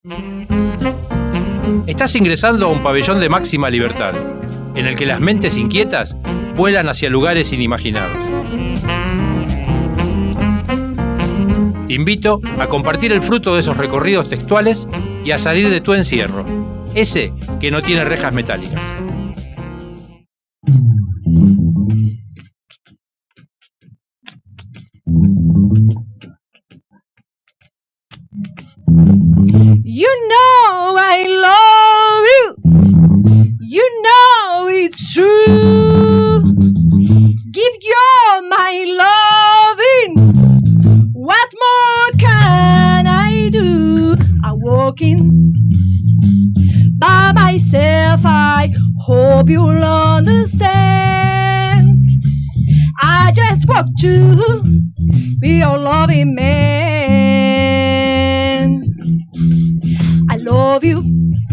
Estás ingresando a un pabellón de máxima libertad, en el que las mentes inquietas vuelan hacia lugares inimaginados. Te invito a compartir el fruto de esos recorridos textuales y a salir de tu encierro, ese que no tiene rejas metálicas. You know I love you. You know it's true. Give you my loving. What more can I do? I'm walking by myself. I hope you'll understand. I just want to be your loving man. I love you.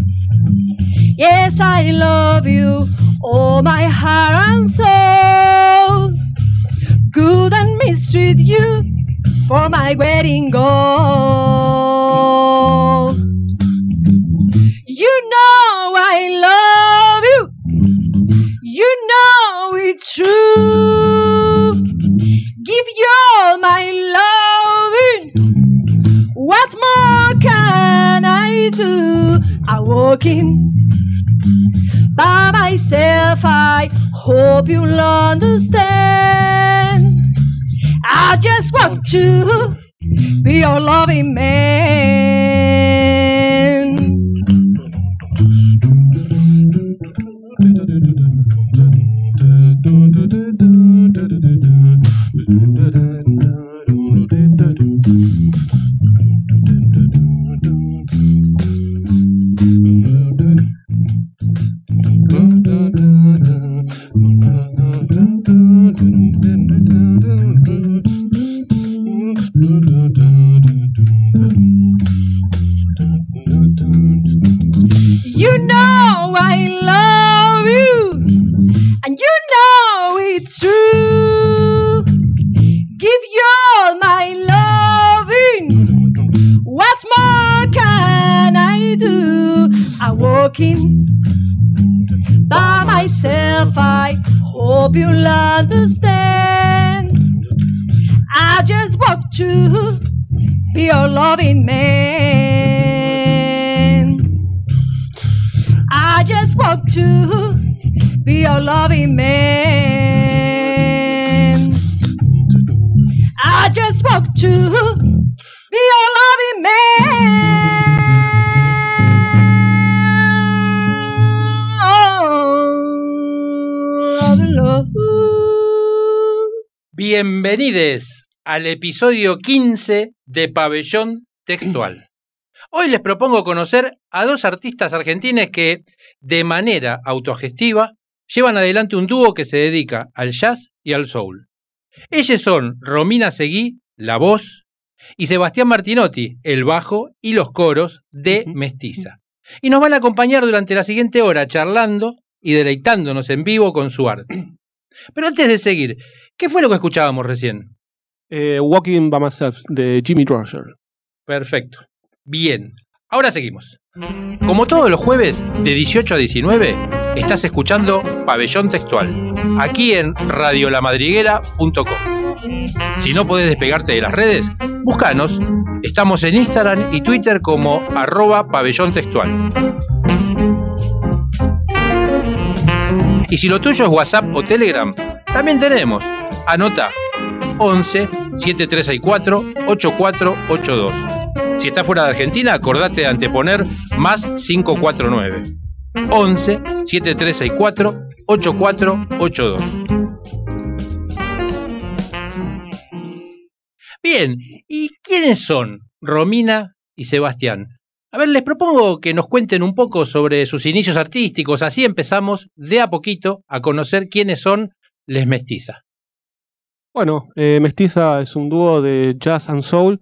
Yes, I love you. Oh, my heart and soul. Good and mistreat you for my wedding gold. You know I love you. You know it's true. Give you all my loving. What more can I do? I'm walking by myself. I hope you'll understand. I just want to be your loving man. You know I love you, and you know it's true. Give you all my loving. What more can I do? I'm walking by myself. I hope you'll understand. I just want to be your loving man. I just want to be your loving man. I just want to be your loving man. Bienvenidos al episodio 15 de Pabellón Textual. Hoy les propongo conocer a dos artistas argentines que, de manera autogestiva, llevan adelante un dúo que se dedica al jazz y al soul. Ellos son Romina Seguí, la voz, y Sebastián Martinotti, el bajo y los coros de Mestiza. Y nos van a acompañar durante la siguiente hora charlando y deleitándonos en vivo con su arte. Pero antes de seguir, ¿qué fue lo que escuchábamos recién? Walking by Myself, de Jimmy Rogers. Perfecto. Bien, ahora seguimos. Como todos los jueves, de 18 a 19, estás escuchando Pabellón Textual, aquí en radiolamadriguera.com. Si no podés despegarte de las redes, búscanos. Estamos en Instagram y Twitter como @pabellón textual. Y si lo tuyo es WhatsApp o Telegram, también tenemos. Anota 11 7364 8482. Si estás fuera de Argentina, acordate de anteponer más 549. 11 7364 8482. Bien, ¿y quiénes son Romina y Sebastián? A ver, les propongo que nos cuenten un poco sobre sus inicios artísticos, así empezamos de a poquito a conocer quiénes son les Mestiza. Bueno, Mestiza es un dúo de jazz and soul.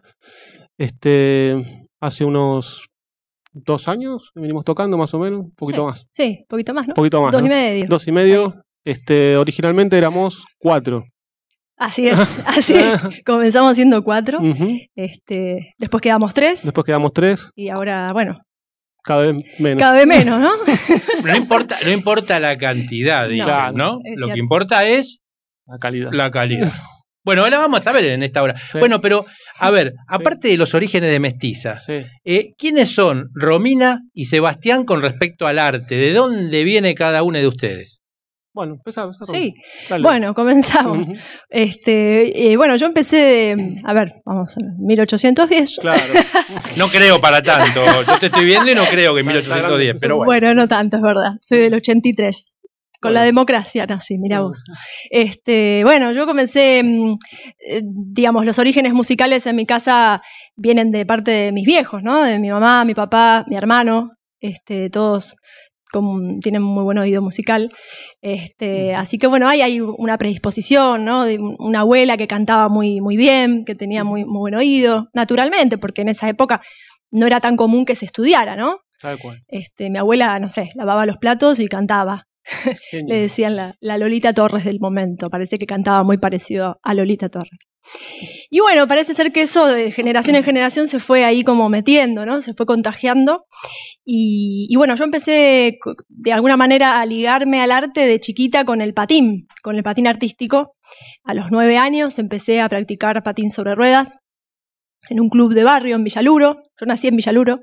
Hace unos 2 años venimos tocando más o menos, un poquito más. Sí, un poquito más, ¿no? Un poquito más. 2 ¿no? y medio. 2 y medio. Originalmente éramos 4. Así es, así es. Comenzamos siendo 4, Ujú. Después quedamos 3 Después quedamos 3, y ahora, bueno, cada vez menos. cada vez menos, ¿no? No importa la cantidad, dicen, Claro, ¿no? es Lo que cierto. importa es La calidad. la calidad. Bueno, ahora vamos a ver en esta hora. Sí. Bueno, pero, a ver, aparte de los orígenes de Mestiza, Sí. ¿quiénes son Romina y Sebastián con respecto al arte? ¿De dónde viene cada uno de ustedes? Bueno, empezá. Sí. Dale. Bueno, comenzamos. Ujú. Bueno, yo empecé a ver, vamos a ver, 1810. Claro. No creo para tanto. Yo te estoy viendo y no creo que 1810, pero bueno. Bueno, no tanto, es verdad. Soy del 83. Con Bueno. la democracia nací, mirá vos. Bueno, yo comencé, digamos, los orígenes musicales en mi casa vienen de parte de mis viejos, ¿no? De mi mamá, mi papá, mi hermano, todos tienen muy buen oído musical. Así que bueno, hay una predisposición, ¿no? De una abuela que cantaba muy, muy bien, que tenía muy, muy buen oído, naturalmente, porque en esa época no era tan común que se estudiara, ¿no? Tal cual. Mi abuela, no sé, lavaba los platos y cantaba. Genial. Le decían la Lolita Torres del momento. Parece que cantaba muy parecido a Lolita Torres. Y bueno, parece ser que eso de generación en generación se fue ahí como metiendo, ¿no? Se fue contagiando. Y bueno, yo empecé de alguna manera a ligarme al arte de chiquita con el patín artístico. A los 9 años empecé a practicar patín sobre ruedas en un club de barrio en Villaluro. Yo nací en Villaluro.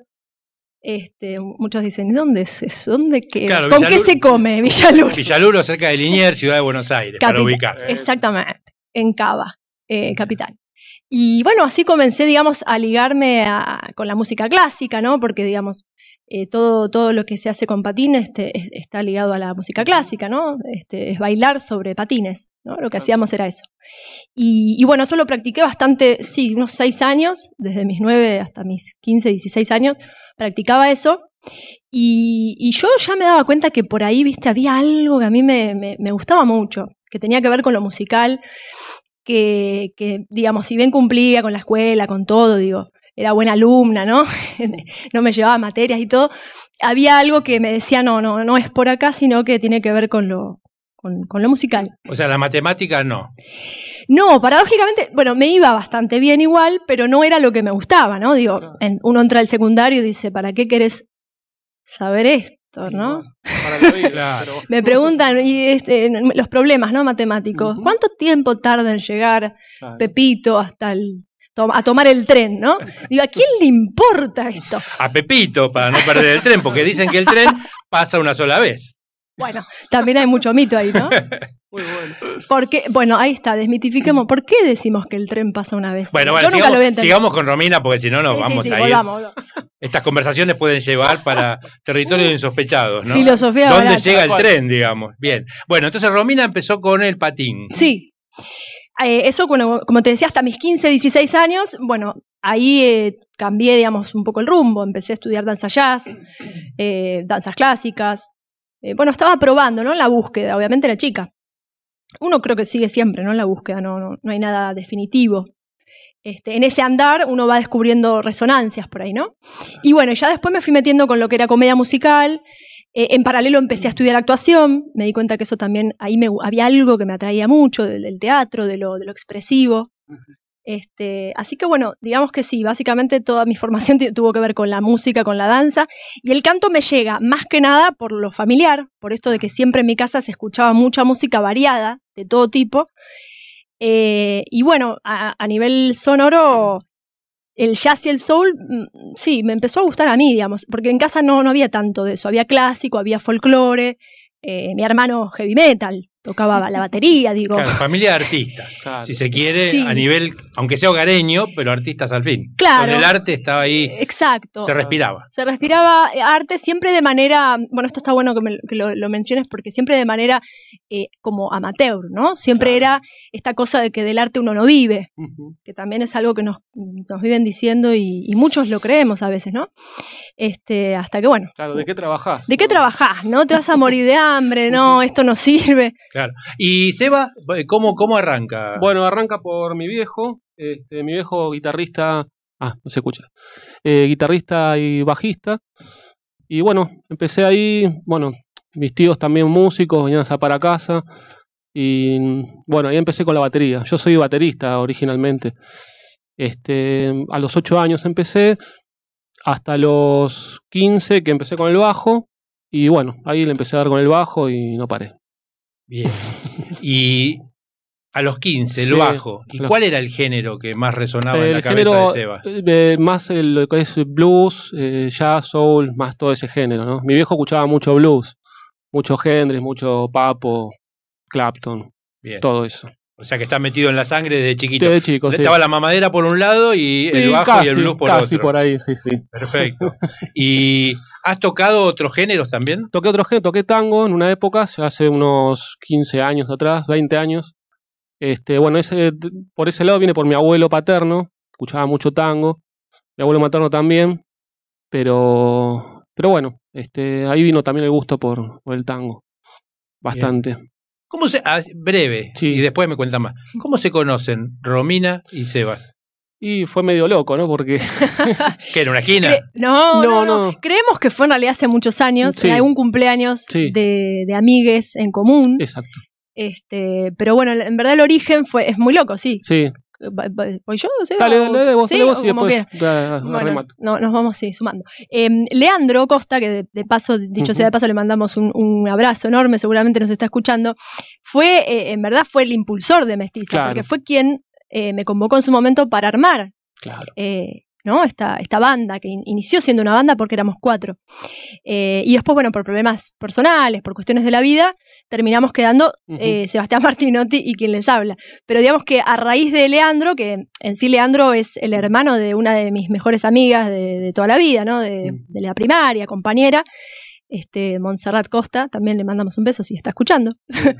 Muchos dicen, ¿dónde es eso? ¿Dónde queda? Claro, ¿Con Villaluro- qué se come Villaluro? Villaluro, cerca de Liniers, ciudad de Buenos Aires, para Capital. ubicar. Exactamente, en Cava, capital. Y bueno, así comencé, digamos, a ligarme con la música clásica, ¿no? Porque, digamos, todo lo que se hace con patines está ligado a la música clásica, ¿no? Es bailar sobre patines, ¿no? Lo que hacíamos era eso. Y bueno, eso lo practiqué bastante, sí, unos 6 años, desde mis 9 hasta mis 15, 16 años, practicaba eso. Y yo ya me daba cuenta que por ahí, viste, había algo que a mí me gustaba mucho, que tenía que ver con lo musical, que digamos, si bien cumplía con la escuela, con todo, digo, era buena alumna, ¿no? No me llevaba materias y todo, había algo que me decía, no es por acá, sino que tiene que ver con lo musical. O sea, la matemática no. No, paradójicamente, bueno, me iba bastante bien igual, pero no era lo que me gustaba, ¿no? Digo, uno entra al secundario y dice, ¿para qué querés saber esto, no? Para la vida, Claro. pero- Me preguntan los problemas, ¿no? Matemáticos. Ujú. ¿Cuánto tiempo tarda en llegar Claro. Pepito hasta a tomar el tren, ¿no? Digo, ¿a quién le importa esto? A Pepito, para no perder el tren, porque dicen que el tren pasa una sola vez. Bueno, también hay mucho mito ahí, ¿no? Muy bueno. Porque, bueno, ahí está, desmitifiquemos. ¿Por qué decimos que el tren pasa una vez? Bueno, Yo nunca lo voy a entender. sigamos con Romina, porque si no nos Sí, vamos sí, a ir. volvamos. Estas conversaciones pueden llevar para territorios insospechados, ¿no? Filosofía ¿Dónde barata. llega el Tal cual. tren, digamos? Bien. Bueno, entonces Romina empezó con el patín. Sí. Eso, bueno, como te decía, hasta mis 15, 16 años, bueno, ahí cambié, digamos, un poco el rumbo. Empecé a estudiar danza jazz, danzas clásicas. Bueno, estaba probando, ¿no? La búsqueda, obviamente era chica. Uno creo que sigue siempre, ¿no? En la búsqueda, no hay nada definitivo. En ese andar uno va descubriendo resonancias por ahí, ¿no? Y bueno, ya después me fui metiendo con lo que era comedia musical. En paralelo empecé a estudiar actuación. Me di cuenta que eso también, ahí había algo que me atraía mucho del teatro, de lo expresivo. Así que bueno, digamos que sí, básicamente toda mi formación tuvo que ver con la música, con la danza, y el canto me llega más que nada por lo familiar, por esto de que siempre en mi casa se escuchaba mucha música variada, de todo tipo, y bueno, a nivel sonoro, el jazz y el soul, sí, me empezó a gustar a mí, digamos, porque en casa no había tanto de eso, había clásico, había folclore, mi hermano heavy metal, tocaba la batería, digo. Claro, familia de artistas, Claro. si se quiere, Sí. a nivel, aunque sea hogareño, pero artistas al fin. Claro. Donde el arte estaba ahí, Exacto. se respiraba. Se respiraba arte siempre de manera, bueno, esto está bueno que lo menciones porque siempre de manera como amateur, ¿no? Siempre Claro. era esta cosa de que del arte uno no vive, Ujú. que también es algo que nos viven diciendo y muchos lo creemos a veces, ¿no? Hasta que, bueno, Claro, ¿de qué trabajás? ¿de qué trabajás? ¿No? Te vas a morir de hambre, no, esto no sirve. Claro. Y Seba, ¿cómo arranca? Bueno, arranca por mi viejo. Mi viejo guitarrista. No se escucha. Guitarrista y bajista. Y bueno, empecé ahí. Bueno, mis tíos también músicos, venían a para casa. Y bueno, ahí empecé con la batería. Yo soy baterista originalmente. A los 8 años empecé, hasta los 15 que empecé con el bajo. Y bueno, ahí le empecé a dar con el bajo y no paré. Bien. Y a los 15, el Sí, bajo. ¿Y cuál era el género que más resonaba en la cabeza género, de Seba? más lo que es blues, jazz, soul, más todo ese género, ¿no? Mi viejo escuchaba mucho blues, mucho Hendrix, mucho Papo, Clapton, Bien. todo eso. O sea que está metido en la sangre desde chiquito. Desde chico, sí. Estaba la mamadera por un lado y el bajo casi, y el blues por casi otro. por ahí, sí. Perfecto. ¿Y has tocado otros géneros también? Toqué otro género, toqué tango en una época, hace unos 15 años atrás, 20 años. Bueno, por ese lado viene por mi abuelo paterno, escuchaba mucho tango, mi abuelo materno también, pero bueno, ahí vino también el gusto por el tango, bastante. Bien. ¿Cómo breve, Sí. y después me cuentan más. ¿Cómo se conocen Romina y Sebas? Y fue medio loco, ¿no? Porque ¿Qué era una esquina? No. Creemos que fue en realidad hace muchos años, Sí. en algún cumpleaños Sí. de amigues en común. exacto, Pero bueno, en verdad el origen es muy loco, sí. sí. ¿Voy yo? ¿Sí? Dale vos, ¿Sí? dale vos y O como después Bueno, remato. nos vamos sumando. Leandro Costa, que de paso, dicho sea de paso, le mandamos un abrazo enorme, seguramente nos está escuchando, en verdad fue el impulsor de Mestiza, Claro. porque fue quien me convocó en su momento para armar Claro. ¿no? esta banda, que inició siendo una banda porque éramos 4. Y después, bueno, por problemas personales, por cuestiones de la vida, terminamos quedando Sebastián Martinotti y quien les habla. Pero digamos que a raíz de Leandro, que en sí Leandro es el hermano de una de mis mejores amigas de toda la vida, ¿no? De la primaria, compañera, Montserrat Costa, también le mandamos un beso si está escuchando.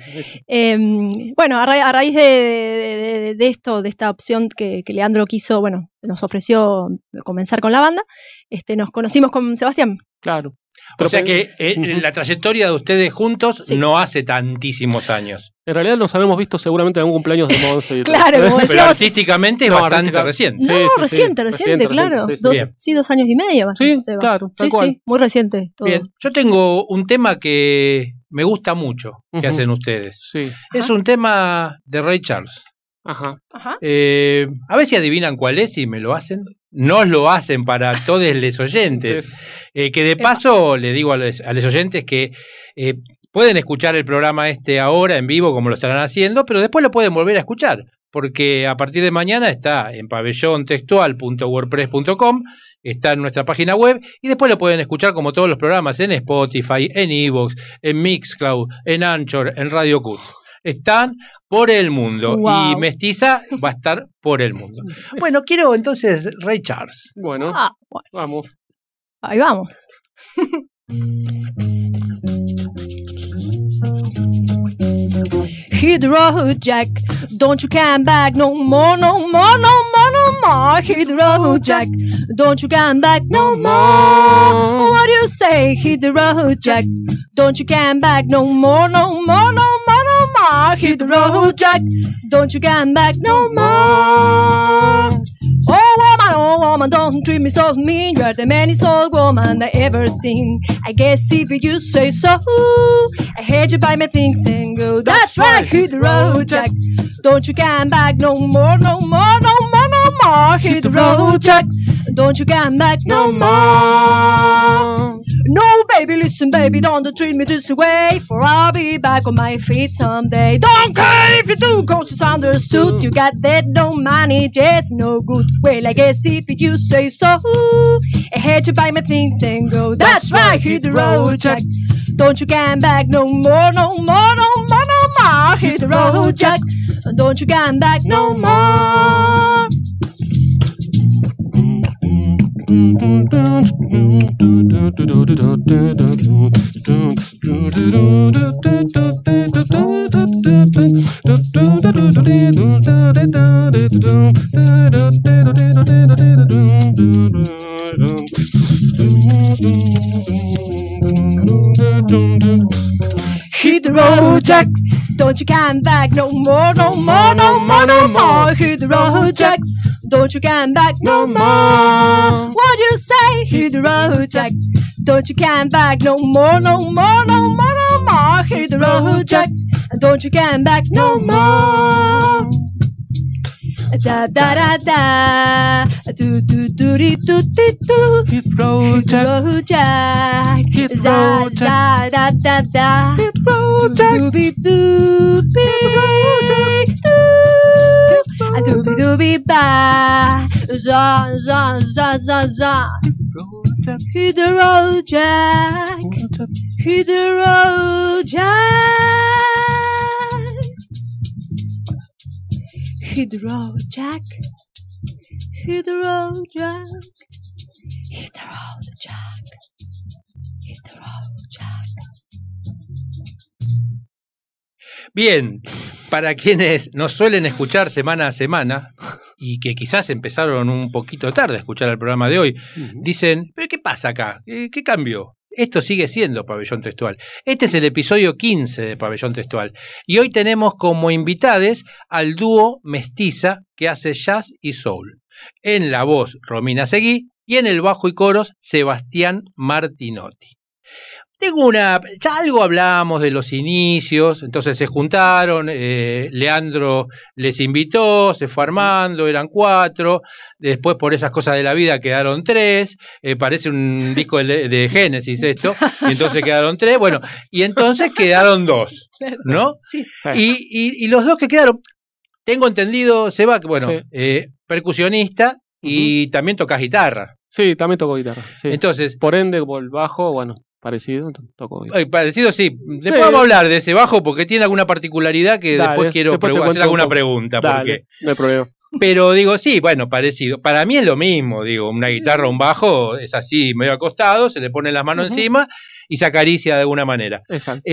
Bueno, a raíz de esto, de esta opción que Leandro quiso, bueno, nos ofreció comenzar con la banda, nos conocimos con Sebastián. Claro. O sea que la trayectoria de ustedes juntos Sí. no hace tantísimos años. En realidad nos habíamos visto seguramente en algún cumpleaños de Monse. Y todo. Claro, como Pero decíamos. artísticamente es No, bastante artística- reciente. Sí, No, sí, sí. reciente, claro. Sí, sí. 2 años y medio más o Sí, menos, Seba. claro, tal Sí, cual. sí, muy reciente todo. Bien, yo tengo un tema que me gusta mucho que Ujú. hacen ustedes. Sí. Es un tema de Ray Charles. Ajá. Ajá. A ver si adivinan cuál es y me lo hacen. Nos lo hacen para todos los oyentes. Que de paso le digo a los oyentes que pueden escuchar el programa ahora en vivo como lo estarán haciendo, pero después lo pueden volver a escuchar, porque a partir de mañana está en pabellontextual.wordpress.com, está en nuestra página web y después lo pueden escuchar como todos los programas en Spotify, en iVoox, en Mixcloud, en Anchor, en Radio Cut. Están por el mundo Wow. y Mestiza va a estar por el mundo. Bueno, quiero entonces Ray Charles. Bueno, Bueno, vamos. ahí vamos. Hit the road, Jack. Don't you come back no more, no more, no more, no more. Hit the road, Jack. Don't you come back no more. What do you say? Hit the road, Jack. Don't you come back no more, no more, no more, no more. Hit the road, Jack. Don't you come back no more. Oh woman, don't treat me so mean. You're the meanest old woman I ever seen. I guess if you say so, I heard you buy my things and go. That's right, hit the road, Jack. Don't you come back no more, no more, no more, no more. Hit the road, Jack. Don't you come back no more. No, baby, listen, baby, don't treat me this way. For I'll be back on my feet someday. Don't care if you do, cause it's understood. You got that no money, just no good. Well, I guess if you say so, I had to buy my things and go. That's right, hit the road, Jack. Don't you come back no more, no more, no more, no more. Hit the road, Jack. Don't you come back no more. Hit the road, Jack. Don't you come back no more, no more, no more, no more. Hit the road, Jack. Don't you come back no more. What do you say? Hit the road, Jack. Don't you come back no more, no more, no more, no more. Hit the road, Jack. Don't you come back no more. Da da da da. Do do do do do do. Hit road, Jack. Jack. Hit Za road, Jack. za da da da. Hit road, Jack. Doobie doobie doo. A doobie doobie ba. Za za za za za. Hit the road, Jack. Hit the road, Jack. Hit the road, Jack. Hit the road, Jack. Hit the road, Jack. Hit the road, Jack. Bien, para quienes nos suelen escuchar semana a semana y que quizás empezaron un poquito tarde a escuchar el programa de hoy, dicen, ¿pero qué pasa acá? ¿Qué cambió? Esto sigue siendo Pabellón Textual. Este es el episodio 15 de Pabellón Textual. Y hoy tenemos como invitades al dúo Mestiza que hace jazz y soul. En la voz, Romina Seguí, y en el bajo y coros, Sebastián Martinotti. Ya algo hablábamos de los inicios, entonces se juntaron, Leandro les invitó, se fue armando, eran 4, después por esas cosas de la vida quedaron 3, parece un disco de Génesis esto, y entonces quedaron 3, bueno, y entonces quedaron 2, ¿no? Sí. Y los dos que quedaron, tengo entendido, Seba, que bueno, sí. Percusionista y también tocas guitarra. Sí, también toco guitarra, sí. Entonces, por ende, por el bajo, bueno, parecido, toco guitarra. Parecido, sí. Después vamos a hablar de ese bajo porque tiene alguna particularidad que después quiero hacer alguna pregunta. Dale, no hay problema. Pero digo, sí, bueno, parecido. Para mí es lo mismo, digo, una guitarra, un bajo, es así, medio acostado, se le pone las manos encima y se acaricia de alguna manera. Exacto.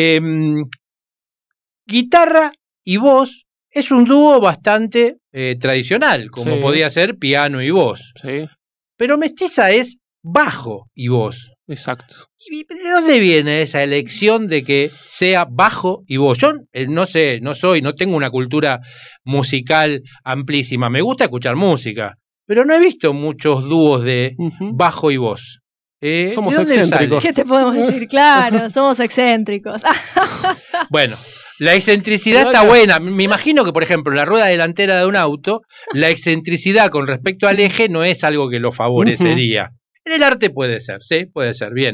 Guitarra y voz es un dúo bastante tradicional, como podía ser piano y voz. Sí. Pero Mestiza es bajo y voz. Exacto. ¿Y de dónde viene esa elección de que sea bajo y voz? Yo no sé, no tengo una cultura musical amplísima. Me gusta escuchar música, pero no he visto muchos dúos de bajo y voz. Somos excéntricos. ¿Qué te podemos decir? Claro, somos excéntricos. Bueno, la excentricidad está buena. Me imagino que, por ejemplo, la rueda delantera de un auto, la excentricidad con respecto al eje no es algo que lo favorecería. En el arte puede ser, sí, puede ser, bien.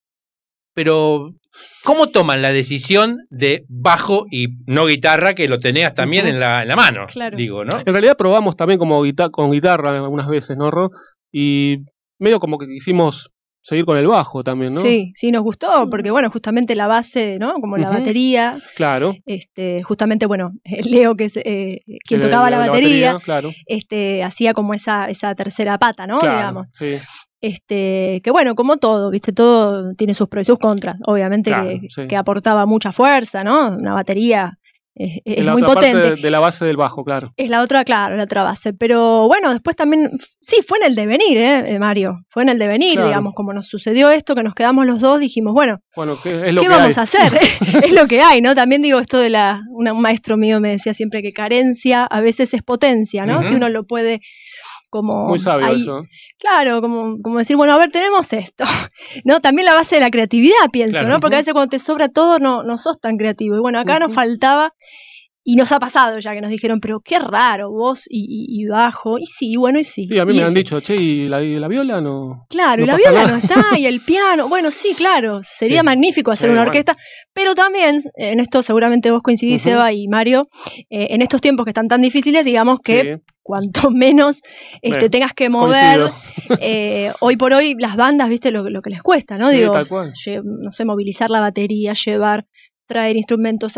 Pero, ¿cómo toman la decisión de bajo y no guitarra, que lo tenías también en la mano? Claro. Digo, ¿no? En realidad probamos también con guitarra algunas veces, ¿no, Ro? Y medio como que quisimos seguir con el bajo también, ¿no? Sí, nos gustó, porque bueno, justamente la base, ¿no? Como la batería. Claro. Justamente, bueno, Leo, que es quien tocaba la batería, claro. Hacía como esa tercera pata, ¿no? Claro, digamos. Sí. Que bueno, como todo, ¿viste? Todo tiene sus pros y sus contras. Obviamente claro, que aportaba mucha fuerza, ¿no? Una batería es la muy otra potente. Parte de la base del bajo, claro. Es la otra, claro, la otra base. Pero bueno, después también, sí, fue en el devenir, Mario. Fue en el devenir, claro. Digamos, como nos sucedió esto, que nos quedamos los dos, dijimos, bueno, ¿qué vamos a hacer? Es lo que hay, ¿no? También digo esto de un maestro mío me decía siempre que carencia a veces es potencia, ¿no? Si uno lo puede como... Muy sabio eso. Claro, como decir, bueno, a ver, tenemos esto, ¿no? También la base de la creatividad, pienso, claro. ¿No? Porque a veces cuando te sobra todo no sos tan creativo. Y bueno, acá nos faltaba, y nos ha pasado ya que nos dijeron, pero qué raro, voz y bajo. Y sí, bueno, y sí. Sí, a mí me han dicho, che, ¿y la viola no? Claro, no la viola no está, y el piano. Bueno, sí, claro, sería magnífico hacer una orquesta. Pero también, en esto seguramente vos coincidís, Seba y Mario, en estos tiempos que están tan difíciles, digamos que cuanto menos tengas que mover, hoy por hoy las bandas, viste lo que les cuesta, ¿no? Sí, digo, tal cual. No sé, movilizar la batería, traer instrumentos,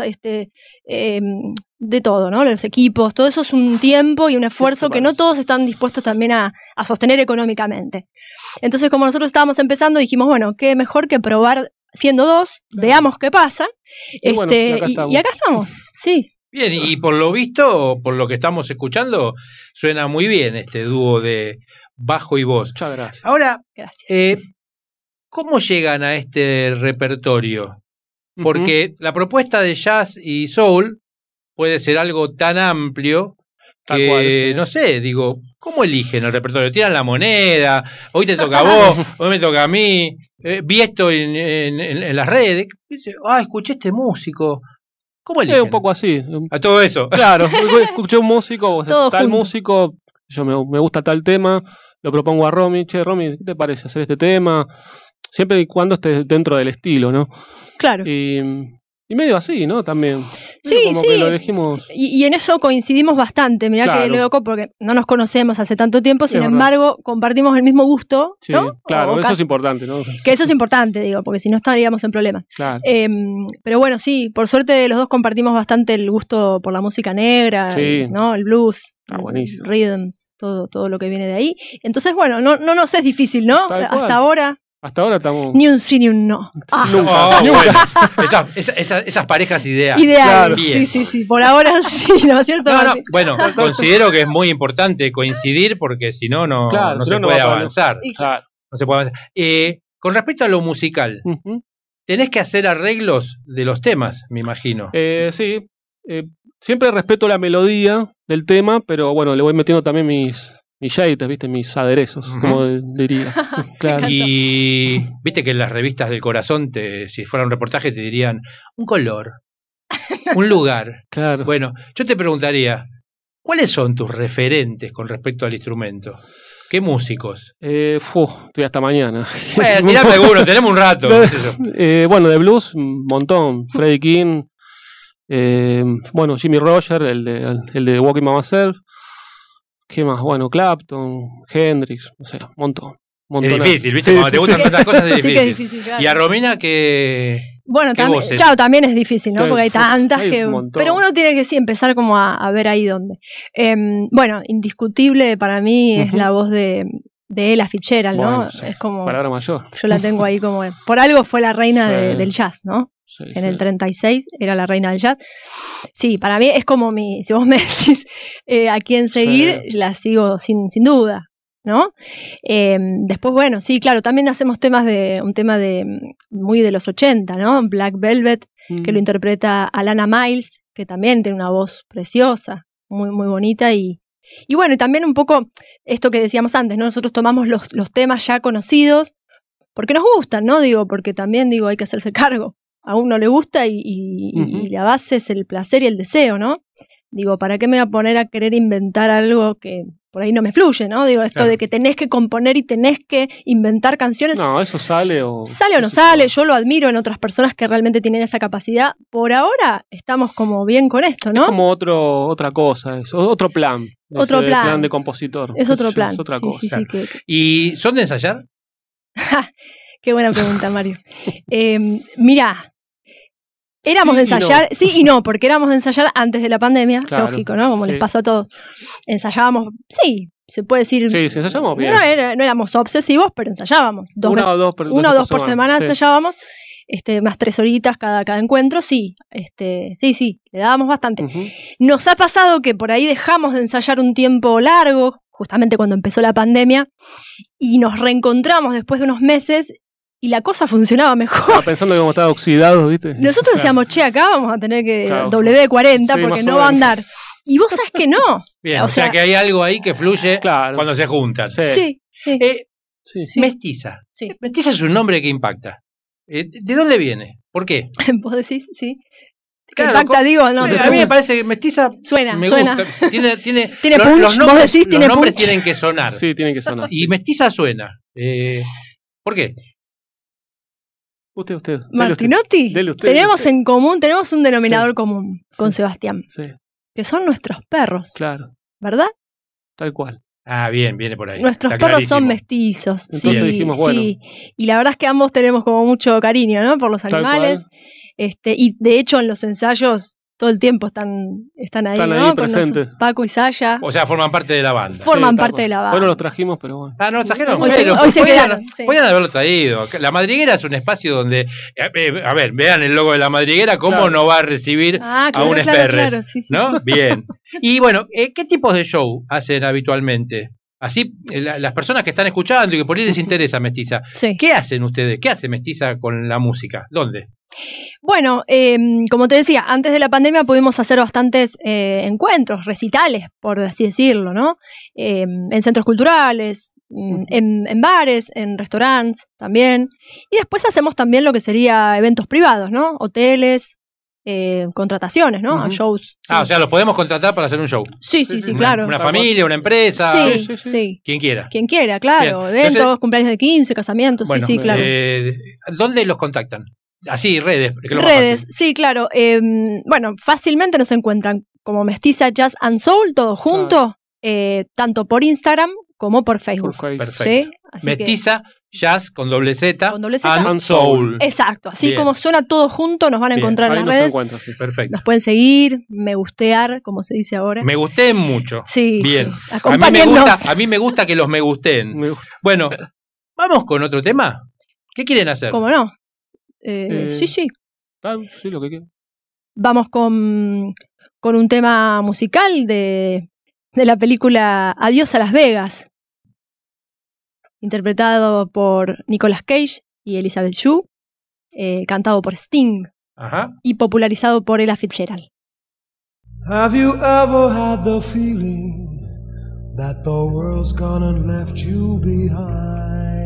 de todo, ¿no? Los equipos, todo eso es un tiempo y un esfuerzo que no todos están dispuestos también a sostener económicamente. Entonces, como nosotros estábamos empezando, dijimos, bueno, qué mejor que probar siendo dos, veamos qué pasa, y acá estamos, sí. Bien, y por lo visto, por lo que estamos escuchando, suena muy bien este dúo de bajo y voz. Muchas gracias. Ahora, gracias. ¿Cómo llegan a este repertorio? Porque la propuesta de jazz y soul puede ser algo tan amplio que, cual, sí. No sé, digo, ¿cómo eligen el repertorio? ¿Tiran la moneda? Hoy te toca a vos, hoy me toca a mí. Vi esto en las redes. Dice, escuché este músico. ¿Cómo eligen? Un poco así. A todo eso. Claro, escuché un músico, o sea, Todo tal junto. músico, me gusta tal tema, lo propongo a Romy, che, Romy, ¿qué te parece hacer este tema? Siempre y cuando esté dentro del estilo, ¿no? Claro. Y medio así, ¿no? También. Sí, como sí. que lo elegimos. Y en eso coincidimos bastante, mirá Claro. que loco, porque no nos conocemos hace tanto tiempo, sin Es verdad. embargo, compartimos el mismo gusto, Sí, ¿no? claro, O eso casi- es importante, ¿no? que eso es importante, digo, porque si no estaríamos en problemas. Claro. Pero bueno, sí, por suerte los dos compartimos bastante el gusto por la música negra, Sí. ¿no? El blues, Está buenísimo. rhythms, todo lo que viene de ahí. Entonces, bueno, no nos es difícil, ¿no? Tal cual. Hasta ahora, Hasta ahora estamos. ni un sí ni un no. Ah, Nunca. Oh, bueno. Esas parejas ideales. ideal. Claro. Sí, sí, sí. Por ahora sí, ¿no es cierto? No, bueno, considero que es muy importante coincidir porque si no, Claro, no si se no, no puede va para avanzar. Y- Claro. No se puede avanzar. Con respecto a lo musical, Ujú. tenés que hacer arreglos de los temas, me imagino. Sí. Siempre respeto la melodía del tema, pero bueno, le voy metiendo también mis shaders, ¿viste? Mis aderezos, Ujú. como diría. Claro. Y viste que en las revistas del corazón, si fuera un reportaje, te dirían un color, un lugar. Claro. Bueno, yo te preguntaría, ¿cuáles son tus referentes con respecto al instrumento? ¿Qué músicos? Estoy hasta mañana. Bueno, tirame alguno, tenemos un rato. qué sé yo. Bueno, de blues, un montón. Freddie King, bueno, Jimmy Rogers, el de Walking by Myself. ¿Qué más? Bueno, Clapton, Hendrix, no sé, un montón. Es difícil, ¿viste? Sí, Cuando sí, te gustan sí. tantas cosas es Sí difícil. que es difícil, claro. Y a Romina que... Bueno, ¿Qué también, voces? claro, también es difícil, ¿no? Sí, Porque hay tantas hay que... un montón. Pero uno tiene que sí empezar como a ver ahí dónde. Bueno, indiscutible para mí es Ujú. la voz de Ella Fitzgerald, ¿no? Bueno, sí, Es como... palabra mayor. Yo la tengo ahí como... Por algo fue la reina Sí. del jazz, ¿no? Sí, En sí. el 36 era la reina del jazz. Sí, para mí es como si vos me decís a quién seguir, la sigo sin duda, ¿no? Después, bueno, sí, claro, también hacemos un tema de muy de los 80, ¿no? Black Velvet, que lo interpreta Alana Miles, que también tiene una voz preciosa, muy, muy bonita y bueno, y también un poco esto que decíamos antes, ¿no? Nosotros tomamos los temas ya conocidos porque nos gustan, ¿no? Digo, porque también, digo, hay que hacerse cargo. A uno le gusta y la base es el placer y el deseo, ¿no? Digo, ¿para qué me voy a poner a querer inventar algo que por ahí no me fluye, ¿no? Digo, esto Claro. de que tenés que componer y tenés que inventar canciones. No, eso sale o... Sale o no sale, yo lo admiro en otras personas que realmente tienen esa capacidad. Por ahora estamos como bien con esto, ¿no? Es como otra cosa, es otro plan. Otro Ese plan. de compositor. Es otro plan. Es otra Sí, cosa. sí, sí, que- ¿Y son de ensayar? Qué buena pregunta, Mario. Mirá, éramos Sí de y no. ensayar, sí y no, porque éramos de ensayar antes de la pandemia, Claro, lógico, ¿no? Como sí. les pasó a todos. Ensayábamos, sí, se puede decir. Sí, ensayamos bien. No éramos obsesivos, pero ensayábamos. Una o dos Una o dos por semana sí. ensayábamos, más 3 horitas cada encuentro, sí. Sí, le dábamos bastante. Ujú. Nos ha pasado que por ahí dejamos de ensayar un tiempo largo, justamente cuando empezó la pandemia, y nos reencontramos después de unos meses y la cosa funcionaba mejor. Estaba pensando que íbamos a estar oxidados, ¿viste? Nosotros decíamos, che, acá vamos a tener que Claro. W40 Sí, porque más no o va a menos. andar. Y vos sabés que no. Bien, O o sea sea, que hay algo ahí que fluye Claro. cuando se juntan. Sí. Sí. Sí. Sí. Mestiza. Sí. Mestiza es un nombre que impacta. ¿De dónde viene? ¿Por qué? Vos decís, sí. ¿Qué Claro, impacta, digo? No, a mí me parece que mestiza suena, me suena. gusta. Tiene Tiene los- punch, los vos nombres, decís, tiene los nombres punch. tienen que sonar. Sí, tiene que sonar. Y mestiza suena. ¿Por qué? Usted. Dele usted. Martinotti, Dele usted, tenemos dele usted. en común, tenemos un denominador Sí. común con Sí. Sebastián, Sí, que son nuestros perros, claro. ¿verdad? Tal cual. Ah, bien, viene por ahí. Nuestros Está perros son clarísimo. mestizos. Entonces sí, dijimos, bueno. sí. Y la verdad es que ambos tenemos como mucho cariño, ¿no? Por los Tal animales. Y de hecho en los ensayos todo el tiempo están ahí, Están ¿no? ahí Con presentes. Paco y Saya. O sea, forman parte de la banda. Forman Sí, tal parte cual. de la banda. Bueno, los trajimos, pero bueno. Ah, ¿no lo trajeron? Hoy se- Bueno, hoy se podían- quedaron, sí. podían haberlo traído. La madriguera es un espacio donde. A ver, vean el logo de la madriguera, ¿cómo Claro. no va a recibir Ah, a claro, un claro, Sperres? claro, sí, sí, ¿No? Bien. Y bueno, ¿qué tipos de show hacen habitualmente? Así, las personas que están escuchando y que por ahí les interesa Mestiza, sí. ¿qué hacen ustedes? ¿Qué hace Mestiza con la música? ¿Dónde? Bueno, como te decía, antes de la pandemia pudimos hacer bastantes encuentros, recitales, por así decirlo, ¿no? En centros culturales, en bares, en restaurantes también. Y después hacemos también lo que sería eventos privados, ¿no? Hoteles, contrataciones, ¿no? A shows. Sí. O sea, los podemos contratar para hacer un show. Sí, claro. Una familia, una empresa. Sí. Quien quiera. Quien quiera, claro. Bien. Eventos, Entonces, cumpleaños de 15, casamientos, bueno, sí, claro. ¿Dónde los contactan? Así, redes. Que es lo más Redes, fácil. sí, claro. Bueno, fácilmente nos encuentran como Mestiza Jazz and Soul, todo junto, tanto por Instagram como por Facebook. Perfecto. ¿Sí? Así Mestiza, Jazz con doble Z, Con doble Z. and Soul. Exacto, así Bien. como suena todo junto, nos van a Bien, encontrar en Ahí las nos redes. encuentran, sí. Perfecto. Nos pueden seguir, me gustear, como se dice ahora. Me gusté mucho. Sí, Bien. acompáñennos. A mí me gusta que los me gusten. Me gusta. Bueno, vamos con otro tema. ¿Qué quieren hacer? ¿Cómo no? Sí. Sí, lo que quieran. Vamos con un tema musical de la película Adiós a Las Vegas, interpretado por Nicolas Cage y Elizabeth Shue, cantado por Sting Ajá. y popularizado por Ella Fitzgerald. Have you ever had the feeling that the world's gone and left you behind?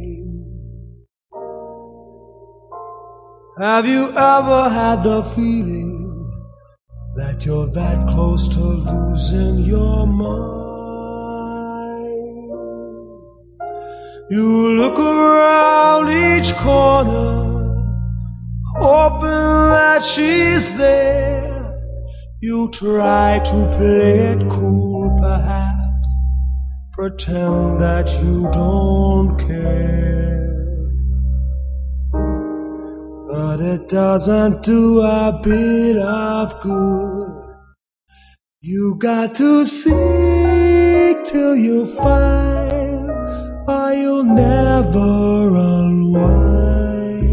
Have you ever had the feeling that you're that close to losing your mind? You look around each corner, hoping that she's there. You try to play it cool, perhaps, pretend that you don't care. But it doesn't do a bit of good. You got to seek till you find, or you'll never unwind.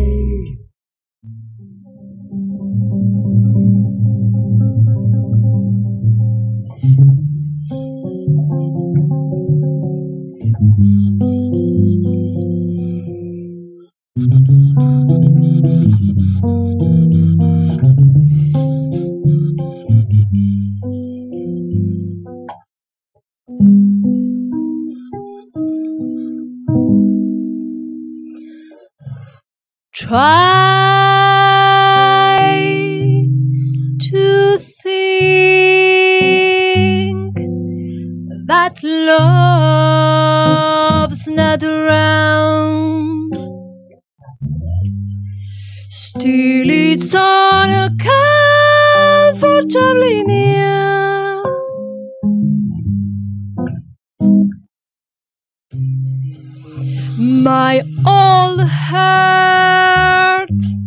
Try to think that love's not around. Still it's uncomfortably near. My old heart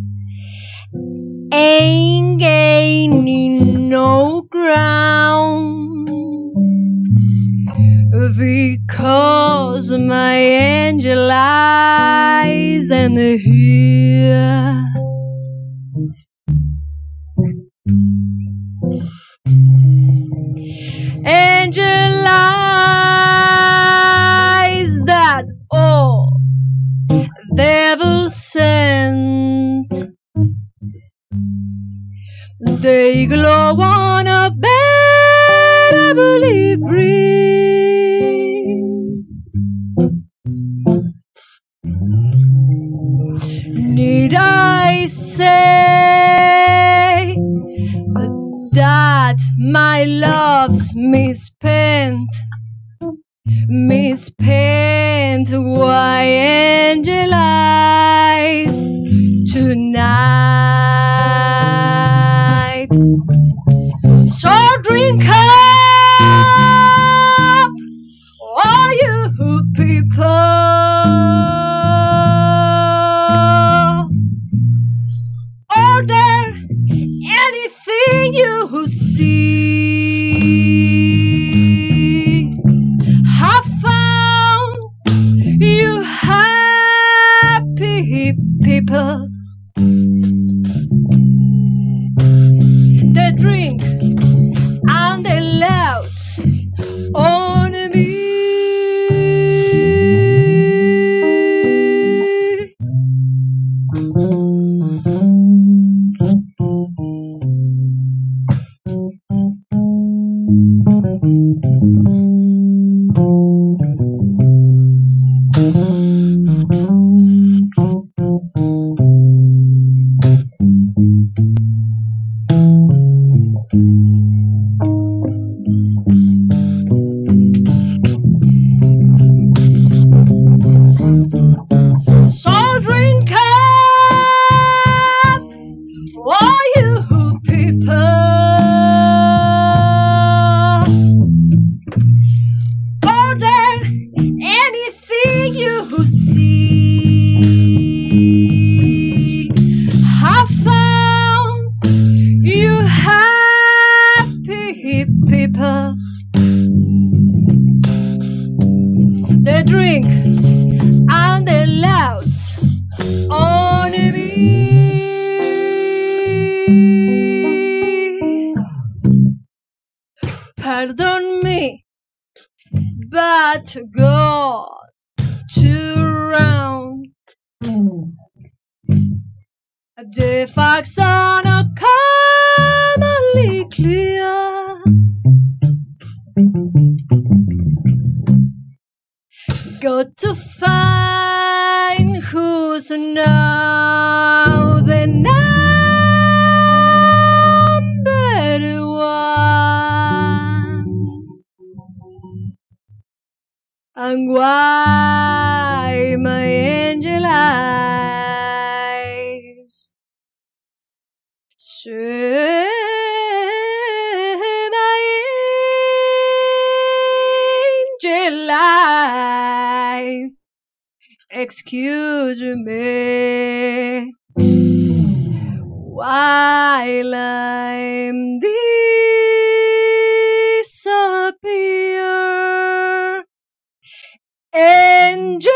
ain't gaining no ground, because my angel eyes and here. Angel eyes that all devil sent, they glow on a bearably breeze. Need I say that my love's misspent? Why angel eyes tonight? So drink up, all you people. Order anything you see. Have found you happy people. They drink and they loud on me. pardon me, but God to round. The facts are not commonly clear. Got to find who's now the number one, and why my angel eyes say my angel eyes, excuse me while I'm disappear, angel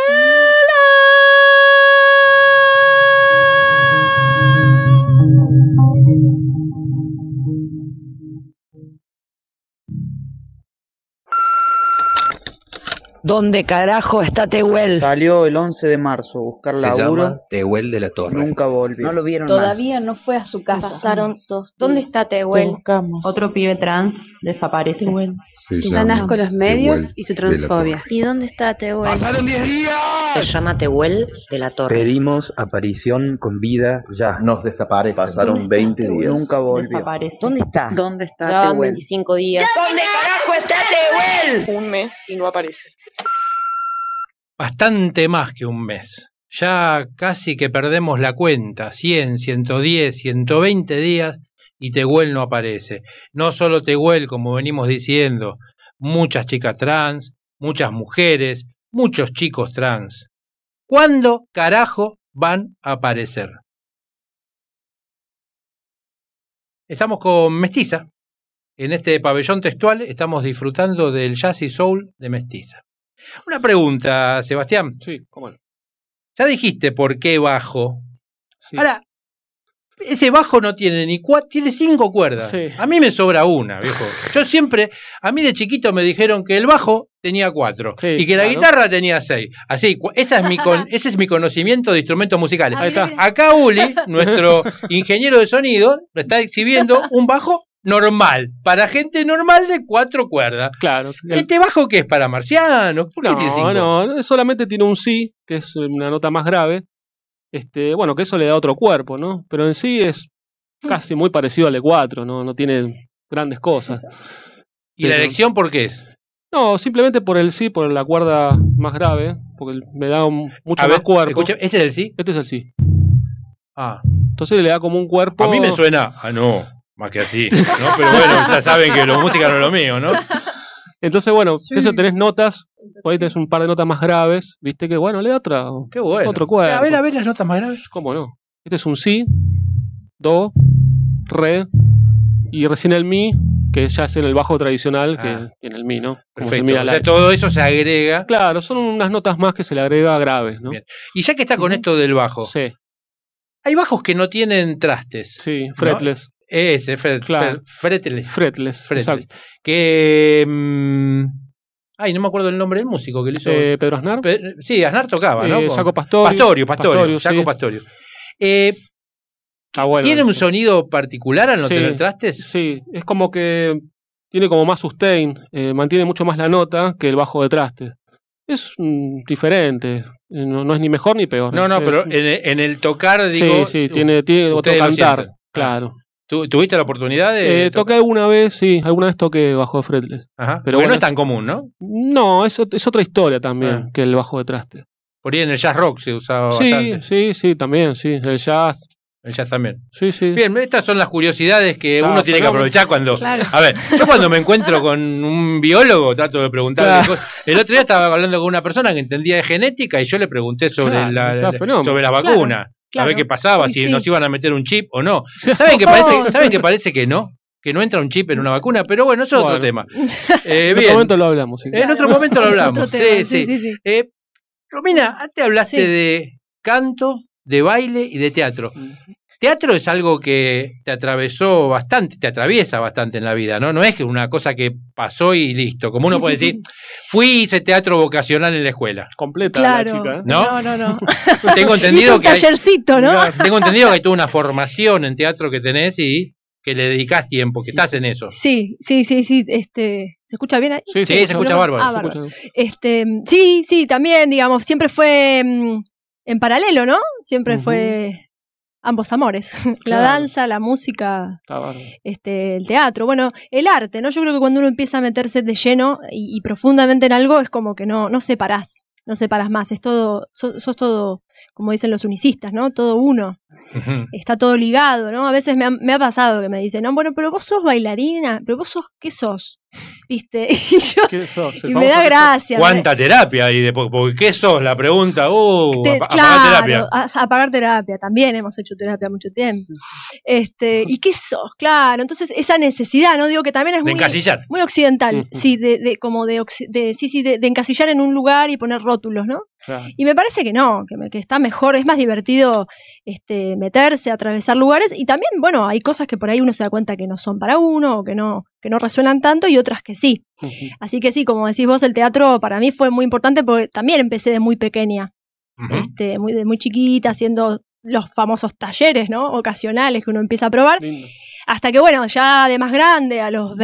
¿Dónde carajo está Tehuel? Salió el 11 de marzo a buscar Se laburo. llama Tehuel de la Torre. Nunca volvió. No lo vieron Todavía no fue a su casa. Pasaron 2 ¿Dónde días. está Te Tehuel? buscamos. Otro pibe trans desaparece. Tehuel. Se Ganas llama con los medios Tehuel y su de la transfobia. Torre. ¿Y dónde está Tehuel? ¡Pasaron 10 días! Se llama Tehuel de la Torre. Pedimos aparición con vida ya. Nos desaparece. Pasaron 20 días. Nunca volvió. Desaparece. ¿Dónde está? ¿Dónde está Llevan Tehuel? 25 días. ¿Dónde carajo está Tehuel? Un mes y no aparece. Bastante más que un mes. Ya casi que perdemos la cuenta. 100, 110, 120 días y Tehuel no aparece. No solo Tehuel, como venimos diciendo, muchas chicas trans, muchas mujeres, muchos chicos trans. ¿Cuándo carajo van a aparecer? Estamos con Mestiza. En este pabellón textual estamos disfrutando del jazz y soul de Mestiza. Una pregunta, Sebastián. Sí, cómo no. Ya dijiste por qué bajo. Sí. Ahora, ese bajo no tiene ni tiene 5 cuerdas. Sí. A mí me sobra una, viejo. Yo siempre, a mí de chiquito me dijeron que el bajo tenía 4 Sí, y que la claro. guitarra tenía 6. Así, ese es mi conocimiento de instrumentos musicales. Ah, Ahí está. mira. Acá Uli, nuestro ingeniero de sonido, está exhibiendo un bajo normal, para gente normal de 4 cuerdas. Claro. ¿Este bajo qué es para marcianos? ¿Por qué tiene 5? No, solamente tiene un si, que es una nota más grave. Bueno, que eso le da otro cuerpo, ¿no? Pero en sí es casi muy parecido al E4, no tiene grandes cosas. ¿Y la elección por qué es? No, simplemente por el si, por la cuerda más grave, porque me da mucho A más ver, cuerpo. escucha, ¿ese es el sí? Este es el si. Ah. Entonces le da como un cuerpo. A mí me suena, no, más que así, ¿no? Pero bueno, ya saben que la música no es lo mío, ¿no? Entonces, bueno, Sí. eso tenés notas, por ahí tenés un par de notas más graves, viste que bueno, le da Qué bueno. otro cuerpo. A ver las notas más graves. ¿Cómo no? Este es un si, do, re, y recién el mi, que ya es en el bajo tradicional, que en el mi, ¿no? Como se Perfecto. mira O la- sea, todo eso se agrega. Claro, son unas notas más que se le agrega graves, ¿no? Bien. Y ya que está con esto del bajo, Sí, hay bajos que no tienen trastes. sí, fretless. Ese, Claro. fretless. Fretless, Fretless. exacto. Que. Ay, no me acuerdo el nombre del músico que le hizo. Pedro Aznar, Sí, Aznar tocaba, ¿no? Con- Jaco Pastorio. Pastorio, Jaco sí. Pastorio. Está bueno. ¿Tiene un sonido particular al no Sí. tener trastes? Sí, es como que tiene como más sustain, mantiene mucho más la nota que el bajo de traste. Es diferente, no es ni mejor ni peor. No, Es- pero en el tocar, digo. sí, tiene otro ustedes lo cantar, sienten. claro. ¿Tuviste la oportunidad de Toqué alguna vez, sí, alguna vez toqué bajo de fretless. Ajá. pero Pero bueno, no es tan común, ¿no? No, es otra historia también Ah. que el bajo de traste. Por ahí en el jazz rock se usaba Sí, bastante. sí, también, sí. El jazz, El jazz también. sí, sí. Bien, estas son las curiosidades que Claro, uno tiene que fenómeno. aprovechar cuando... Claro. A ver, yo cuando me encuentro con un biólogo trato de preguntarle Claro. cosas. El otro día estaba hablando con una persona que entendía de genética y yo le pregunté sobre Claro, está fenómeno. sobre la Claro, vacuna. A claro. ver qué pasaba, Uy, si sí. nos iban a meter un chip o no. ¿Saben que parece que no? Que no entra un chip en una vacuna, pero bueno, eso es otro tema. En Bien. otro momento lo hablamos. sí. En otro momento lo hablamos. Otro tema, Sí. sí. Romina, antes hablaste Sí. de canto, de baile y de teatro. Teatro es algo que te atravesó bastante, te atraviesa bastante en la vida, ¿no? No es que una cosa que pasó y listo. Como uno puede decir, hice teatro vocacional en la escuela. Completa Claro. la chica, ¿eh? ¿No? No. Tengo Hice entendido un que hay, tallercito, ¿no? tengo entendido que hay toda una formación en teatro que tenés y que le dedicás tiempo, que estás en eso. Sí. ¿Se escucha bien ahí? Sí, se escucha bárbaro. Ah, se bárbaro. escucha. Sí, también, digamos, siempre fue en paralelo, ¿no? Siempre fue ambos amores. La Claro. danza, la música, Está bárbaro. el teatro. Bueno, el arte, ¿no? Yo creo que cuando uno empieza a meterse de lleno y profundamente en algo, es como que no separás más. Es todo, sos todo, como dicen los unicistas, ¿no? Todo uno. Ujú. Está todo ligado, ¿no? A veces me ha pasado que me dicen, no, bueno, pero vos sos bailarina, pero vos ¿qué sos? ¿Viste? Y yo, ¿Qué sos? y me da gracia. ¿Cuánta terapia hay después? Porque ¿qué sos? La pregunta, apagar Claro, terapia. a pagar terapia, también hemos hecho terapia mucho tiempo. ¿Y qué sos? Claro, entonces esa necesidad, ¿no? Digo que también es De muy, encasillar. muy occidental, Ujú. sí, de encasillar en un lugar y poner rótulos, ¿no? Claro. Y me parece que no, que está mejor, es más divertido meterse, atravesar lugares, y también, bueno, hay cosas que por ahí uno se da cuenta que no son para uno, o que no resuenan tanto, y otras que sí. Ujú. Así que sí, como decís vos, el teatro para mí fue muy importante porque también empecé de muy pequeña, Ujú. de muy chiquita, haciendo los famosos talleres, ¿no? Ocasionales que uno empieza a probar, Lindo. hasta que, bueno, ya de más grande, a los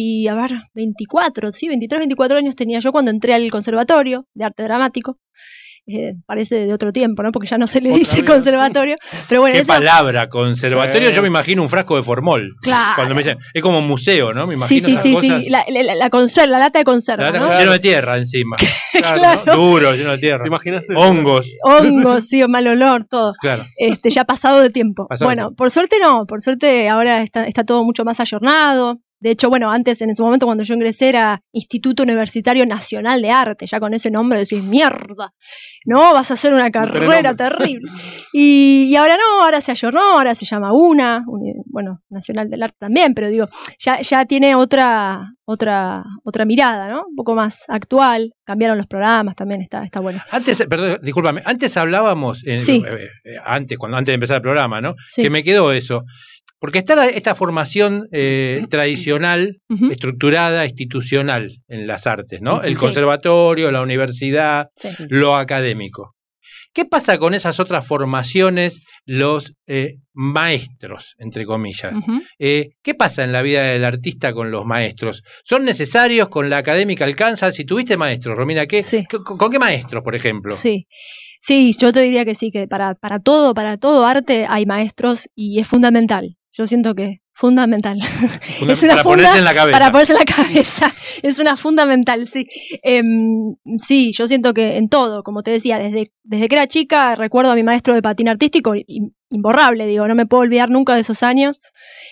24, sí, 23, 24 años tenía yo cuando entré al Conservatorio de Arte Dramático. Parece de otro tiempo, ¿no? Porque ya no se le Otra dice vida. conservatorio. Pero bueno, ¿Qué eso, palabra? Conservatorio, Sí. yo me imagino un frasco de formol. Claro. Cuando me dicen, es como un museo, ¿no? Me sí, imagino esas cosas. la lata de conserva, ¿no? Lleno de tierra encima. Claro. ¿no? Duro, lleno de tierra. ¿Te imaginas eso? Hongos. Hongos, sí, o mal olor, todo. Claro. Ya pasado de tiempo. Pasado de Bueno, tiempo. por suerte no, por suerte ahora está todo mucho más ayornado. De hecho, bueno, antes, en ese momento, cuando yo ingresé, era Instituto Universitario Nacional de Arte. Ya con ese nombre decís, mierda, no, vas a hacer una carrera terrible. Y ahora no, ahora se ayornó, ahora se llama bueno, Nacional del Arte también, pero digo, ya tiene otra mirada, ¿no? Un poco más actual. Cambiaron los programas, también está bueno. Antes, perdón, discúlpame, antes hablábamos, Sí. antes de empezar el programa, ¿no? Sí. Que me quedó eso. Porque está esta formación tradicional, Ujú. estructurada, institucional en las artes, ¿no? El Sí. conservatorio, la universidad, Sí. lo académico. ¿Qué pasa con esas otras formaciones, los maestros, entre comillas? Ujú. ¿Qué pasa en la vida del artista con los maestros? ¿Son necesarios? ¿Con la académica alcanzan? Si tuviste maestros, Romina, Sí. ¿con qué maestros, por ejemplo? Sí, yo te diría que sí, que para todo arte hay maestros y es fundamental. Yo siento que fundamental. Es una Para funda ponerse en la cabeza. Para ponerse en la cabeza. Es una fundamental, sí. Sí, yo siento que en todo, como te decía, desde que era chica recuerdo a mi maestro de patín artístico, imborrable, digo, no me puedo olvidar nunca de esos años.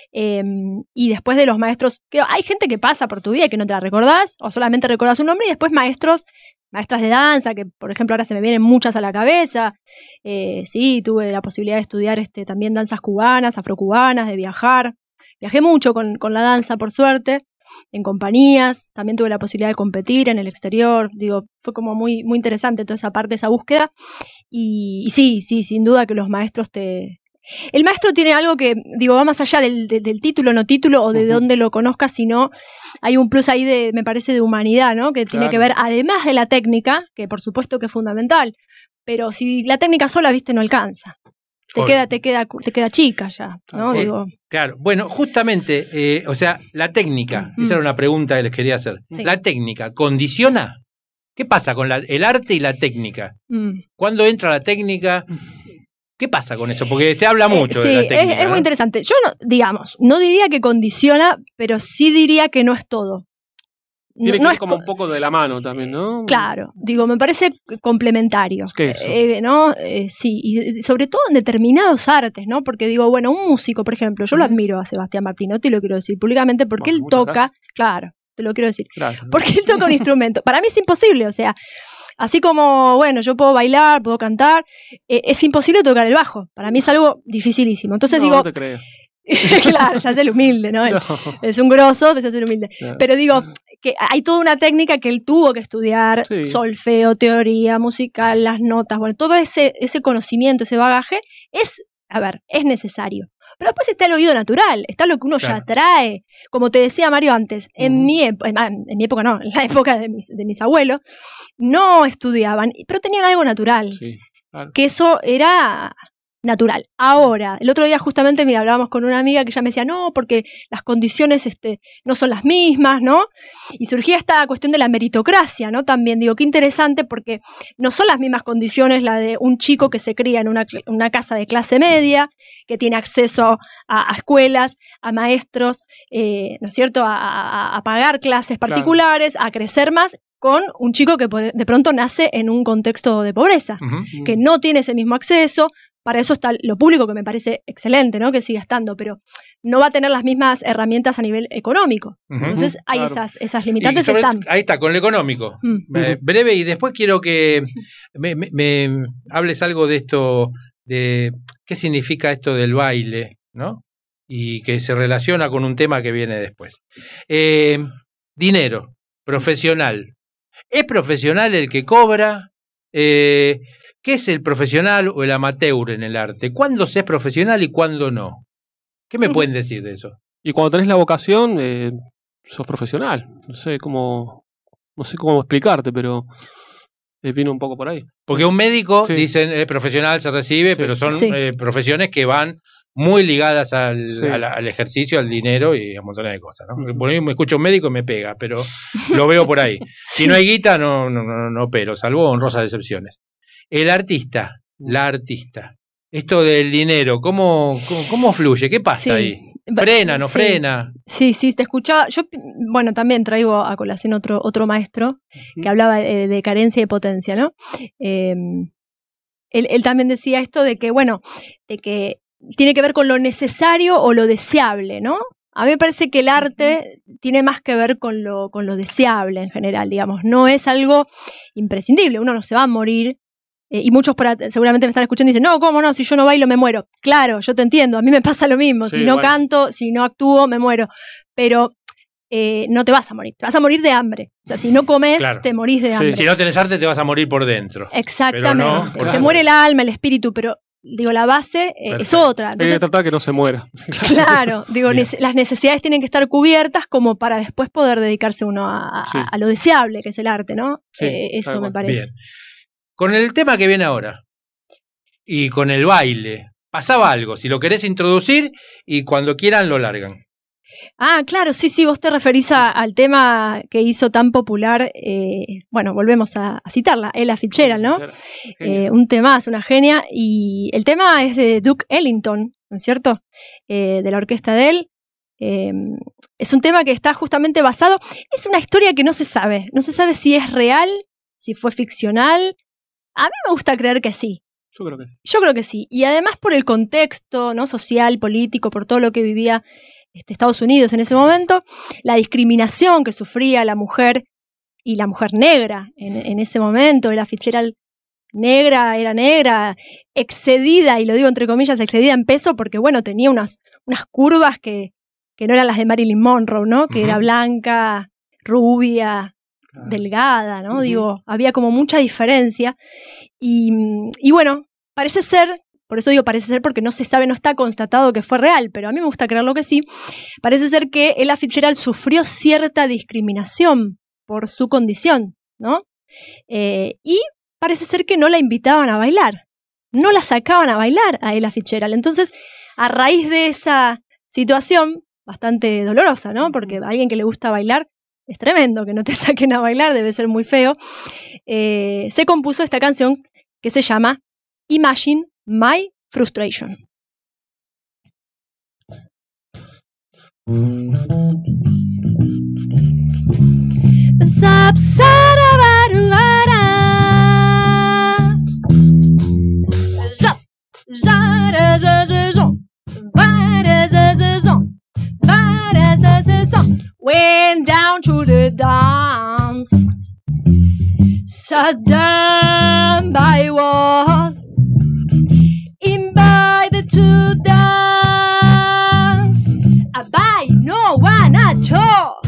Y después de los maestros, que hay gente que pasa por tu vida y que no te la recordás, o solamente recordás un nombre, y después maestras de danza, que por ejemplo ahora se me vienen muchas a la cabeza. Sí, tuve la posibilidad de estudiar también danzas cubanas, afrocubanas, de viajar. Viajé mucho con la danza, por suerte, en compañías. También tuve la posibilidad de competir en el exterior. Digo, fue como muy, muy interesante toda esa parte, esa búsqueda. Y sí, sin duda que los maestros El maestro tiene algo que, digo, va más allá del título, no título, o de dónde lo conozcas, sino hay un plus ahí me parece, de humanidad, ¿no? Que tiene que ver, además de la técnica, que por supuesto que es fundamental, pero si la técnica sola, viste, no alcanza. Te queda chica ya, ¿no? Digo, Claro, bueno, justamente, o sea, la técnica, esa era una pregunta que les quería hacer. Sí. ¿La técnica condiciona? ¿Qué pasa con el arte y la técnica? ¿Cuándo entra la técnica? ¿Qué pasa con eso? Porque se habla mucho de la técnica. Es ¿no? muy interesante. Yo no diría que condiciona, pero sí diría que no es todo. Tiene que No ir es como un poco de la mano también, ¿no? Claro, digo, me parece complementario. ¿Qué es eso? ¿No? Sí, y sobre todo en determinados artes, ¿no? Porque digo, bueno, un músico, por ejemplo, yo lo admiro a Sebastián Martinotti, lo quiero decir públicamente, porque él Muchas toca, gracias. claro, te lo quiero decir, Gracias. porque él toca un instrumento. Para mí es imposible, o sea, así como, bueno, yo puedo bailar, puedo cantar, es imposible tocar el bajo. Para mí es algo dificilísimo. Entonces digo, No te creo. claro, se hace el humilde, ¿no? No. Es un grosso, pero se hace el humilde. No. Pero digo, que hay toda una técnica que él tuvo que estudiar, Sí. solfeo, teoría musical, las notas, bueno, todo ese conocimiento, ese bagaje, es a ver, es necesario. Pero después está el oído natural, está lo que uno ya trae. Como te decía Mario antes, en mi época no, en la época de mis abuelos, no estudiaban, pero tenían algo natural. Sí, claro. Que eso era natural. Ahora, el otro día justamente, mira, hablábamos con una amiga que ella me decía, no, porque las condiciones no son las mismas, ¿no? Y surgía esta cuestión de la meritocracia, ¿no? También digo, qué interesante, porque no son las mismas condiciones la de un chico que se cría en una casa de clase media, que tiene acceso a escuelas, a maestros, ¿no es cierto?, a pagar clases particulares, a crecer más, con un chico que de pronto nace en un contexto de pobreza, que no tiene ese mismo acceso. Para eso está lo público, que me parece excelente, ¿no?, que siga estando, pero no va a tener las mismas herramientas a nivel económico. Entonces hay esas limitantes. Ahí está, con lo económico. Breve, y después quiero que me hables algo de esto, de qué significa esto del baile, ¿no? Y que se relaciona con un tema que viene después. Dinero, profesional. ¿Es profesional el que cobra? ¿Qué es el profesional o el amateur en el arte? ¿Cuándo se es profesional y cuándo no? ¿Qué me pueden decir de eso? Y cuando tenés la vocación, sos profesional. No sé cómo explicarte, pero viene un poco por ahí. Porque un médico, dicen, profesional, se recibe, pero son profesiones que van muy ligadas al ejercicio, al dinero y a un montón de cosas, ¿no? Por ahí me escucho un médico y me pega, pero lo veo por ahí. Si no hay guita, no, pero salvo honrosas excepciones. El artista, la artista, esto del dinero, ¿cómo fluye? ¿Qué pasa ahí? ¿Frena, no frena? Sí, te escuchaba. Yo, bueno, también traigo a colación otro maestro que hablaba de carencia y potencia, ¿no? Él también decía esto de que, bueno, de que tiene que ver con lo necesario o lo deseable, ¿no? A mí me parece que el arte tiene más que ver con lo deseable en general, digamos. No es algo imprescindible, uno no se va a morir. Y muchos seguramente me están escuchando y dicen, no, ¿cómo no? Si yo no bailo me muero. Claro, yo te entiendo, a mí me pasa lo mismo. Si no canto, si no actúo, me muero. Pero no te vas a morir, te vas a morir de hambre. O sea, si no comes, te morís de hambre. Si no tenés arte, te vas a morir por dentro. Exactamente. Se muere el alma, el espíritu, pero digo, la base es otra. Entonces, hay que tratar que no se muera. Claro, digo, las necesidades tienen que estar cubiertas como para después poder dedicarse uno a lo deseable, que es el arte, ¿no? Eso me parece. Bien. Con el tema que viene ahora y con el baile, pasaba algo, si lo querés introducir y cuando quieran lo largan. Ah, claro, sí, vos te referís al tema que hizo tan popular, bueno, volvemos a citarla, Ella Fitzgerald, ¿no? Un temazo, una genia, y el tema es de Duke Ellington, ¿no es cierto? De la orquesta de él. Es un tema que está justamente basado, es una historia que no se sabe si es real, si fue ficcional. A mí me gusta creer que sí. Yo creo que sí. Yo creo que sí. Y además por el contexto, ¿no?, social, político, por todo lo que vivía Estados Unidos en ese momento, la discriminación que sufría la mujer y la mujer negra en ese momento. Ella Fitzgerald era negra, excedida, y lo digo entre comillas, excedida en peso, porque bueno, tenía unas curvas que no eran las de Marilyn Monroe, ¿no? Que era blanca, rubia, delgada, ¿no? Digo, había como mucha diferencia y bueno, parece ser, por eso digo parece ser porque no se sabe, no está constatado que fue real, pero a mí me gusta creerlo que sí. Parece ser que Ella Fitzgerald sufrió cierta discriminación por su condición, ¿no? Y parece ser que no la invitaban a bailar, no la sacaban a bailar a Ella Fitzgerald. Entonces, a raíz de esa situación bastante dolorosa, ¿no? Porque a alguien que le gusta bailar es tremendo que no te saquen a bailar, debe ser muy feo. Se compuso esta canción que se llama Imagine My Frustration. Went down to the dance, sat down by what? Invited to dance, by no one at all.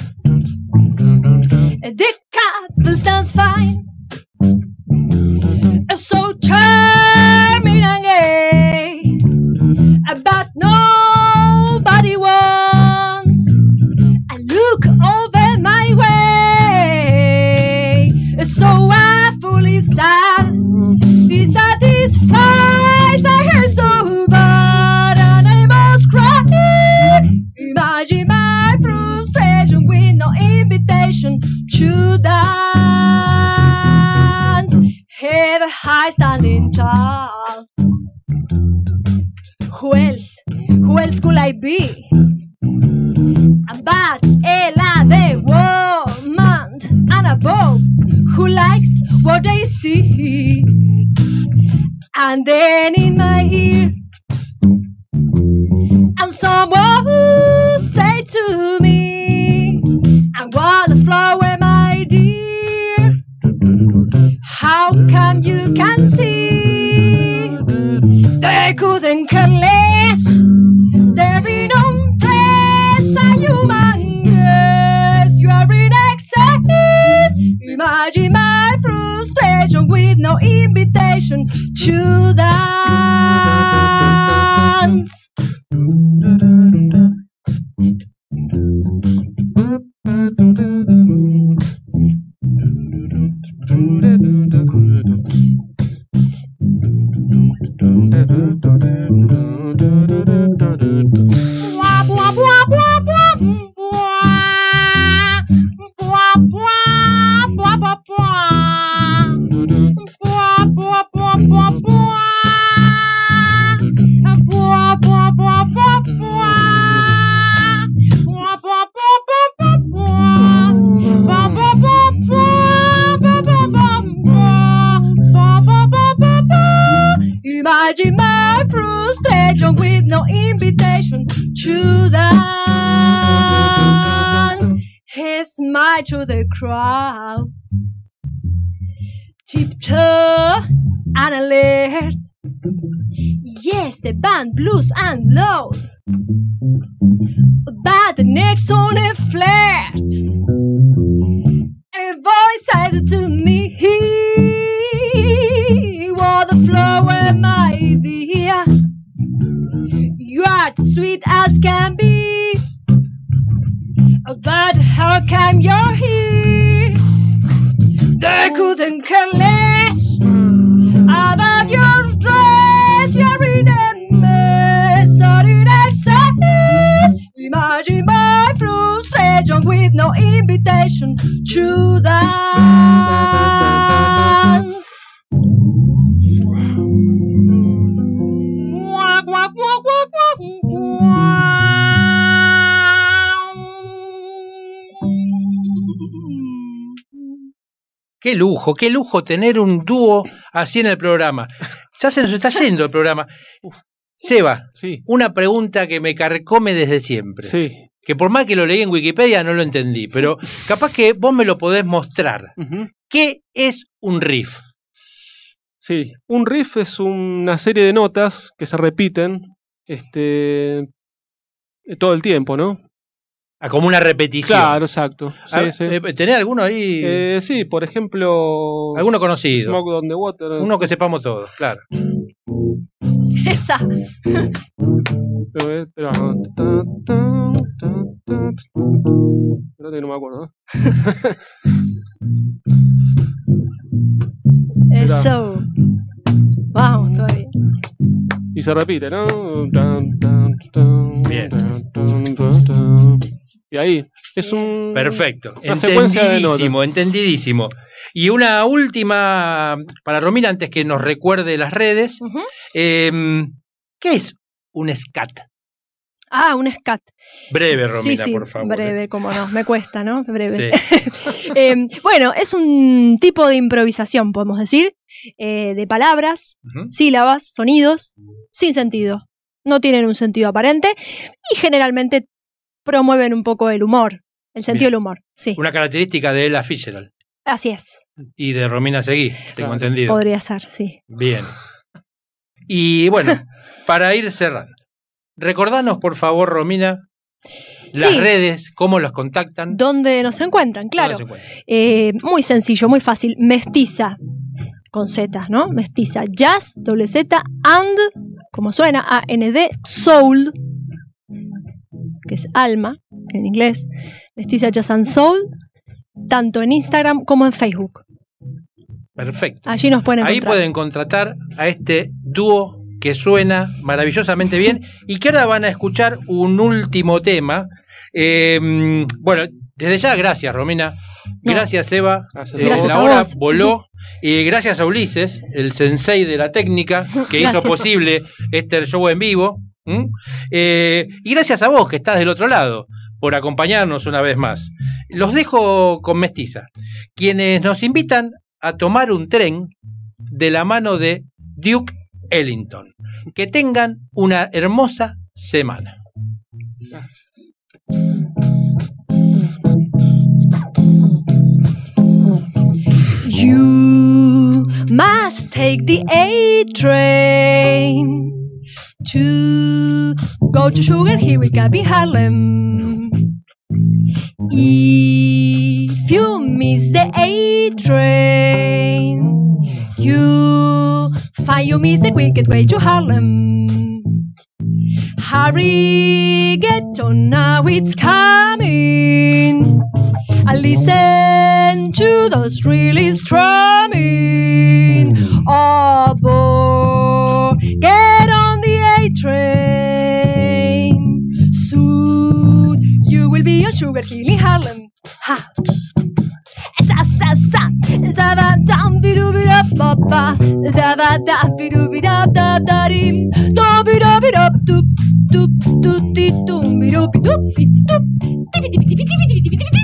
The couple stands fine, so charming and gay. Who else could I be? But Ella, the woman, and above, who likes what they see. And then in my ear, and someone who say to me, and what a flower, my dear. How come you can see? They couldn't care less. There is no place a human guess. You are in excess. Imagine my frustration with no invitation to dance. Imagine my frustration with no invitation to dance. He smiled to the crowd, tiptoe and alert. Yes, the band blues and loud, but the next on a flirt. A voice said to me, what a flower, my dear. You are sweet as can be, but how come you're here? They couldn't care less about your dress. You're in a mess, or in excess. Imagine my frustration with no invitation to dance. Qué lujo tener un dúo así en el programa. Ya se nos está yendo el programa. Seba, Sí. una pregunta que me carcome desde siempre. Sí. Que por más que lo leí en Wikipedia no lo entendí, pero capaz que vos me lo podés mostrar. Ujú. ¿Qué es un riff? Sí, un riff es una serie de notas que se repiten todo el tiempo, ¿no? Ah, como una repetición. Claro, exacto. Sí, Ah, sí. ¿Tenés alguno ahí? Sí, por ejemplo... Alguno conocido. Smoke on the Water. Uno que sepamos todos, claro. Esa. Espera que no me acuerdo. Eso. Vamos, todavía. Y se repite, ¿no? Bien. Y ahí es un... Perfecto. Una secuencia de notas. Entendidísimo. Y una última para Romina, antes que nos recuerde las redes. Ujú. ¿Qué es un scat? Ah, un scat. Breve, Romina, Sí, por favor. breve, como no. Me cuesta, ¿no? Breve. Sí. Bueno, es un tipo de improvisación, podemos decir, de palabras, Ujú. sílabas, sonidos, sin sentido. No tienen un sentido aparente y generalmente promueven un poco el humor, el sentido Bien. del humor. Sí, Una característica de Ella Fitzgerald así es. y de Romina Seguí, tengo Claro. entendido. Podría ser, sí. Bien. Y bueno, para ir cerrando, recordanos, por favor, Romina, las Sí. redes, cómo los contactan. ¿Dónde nos encuentran? Claro. ¿Dónde se encuentran? Muy sencillo, muy fácil. Mestiza, con Z, ¿no? Mestiza, jazz, doble Z, and, como suena, A-N-D, soul, que es alma, en inglés. Mestiza, jazz and soul, tanto en Instagram como en Facebook. Perfecto. Allí nos pueden Ahí encontrar. pueden contratar a este dúo que suena maravillosamente bien y que ahora van a escuchar un último tema. Bueno, desde ya, gracias, Romina. No. Gracias, Eva. Gracias. Gracias La a hora vos. voló. Y gracias a Ulises, el sensei de la técnica, que hizo Gracias. posible este show en vivo. Y gracias a vos que estás del otro lado por acompañarnos una vez más. Los dejo con Mestiza, quienes nos invitan a tomar un tren de la mano de Duke Ellington. Que tengan una hermosa semana. Gracias. You must take the A train to go to Sugar Hill Gap in Harlem. If you miss the A train, you find you miss the quickest way to Harlem. Hurry, get on now, it's coming. And listen to those really strumming. Oh, boy, get on the A train. Soon you will be on Sugar Hill in Harlem. Ha! Sa sa sa, sa ba dum bi do bi da ba ba, da ba da bi do bi da da da rim, do bi da bi da do do do di do bi do bi do bi do, di bi di bi di bi di bi di bi di bi di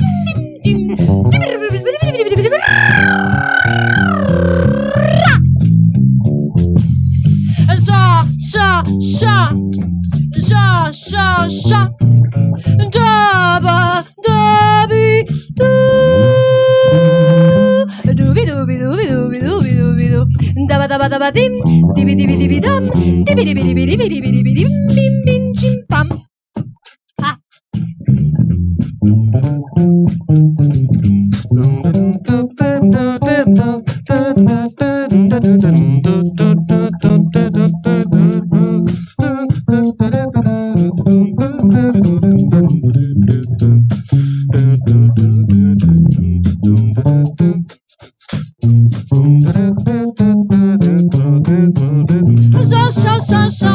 Sha sha sha sha sha sha da ba da bi do dooby dooby dooby dooby dooby dooby doo da ba dim dibi dibi dibi dum dibi dibi dibi dibi dibi dibi dim bim bim chim pam ha Sha sha sha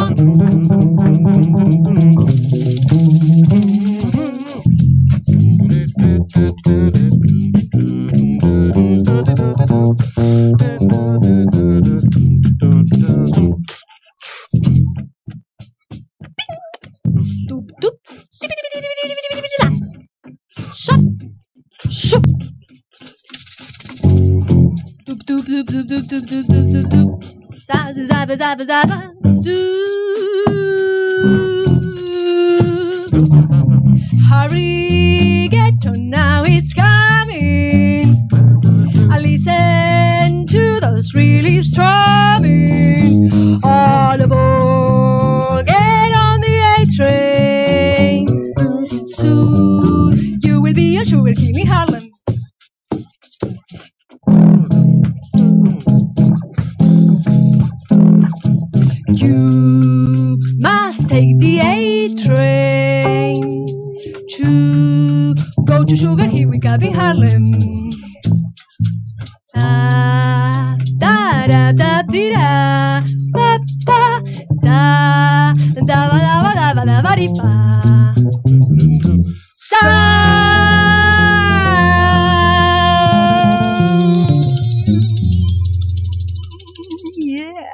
Doop doop dibi dibi dibi dibi dibi dibi da Shop shop Doop doop doop doop doop doop doop doop doop doop Zaba zaba zaba zaba Hurry, get on now, it's coming. I listen to those really strumming. All aboard, get on the A train. Soon you will be on Sugar Hill in Harlem. You must take the A train to go to Sugar Hill we got in Harlem. Da da da da da ba ba da da ba da ba da ba da ba di ba. Yeah.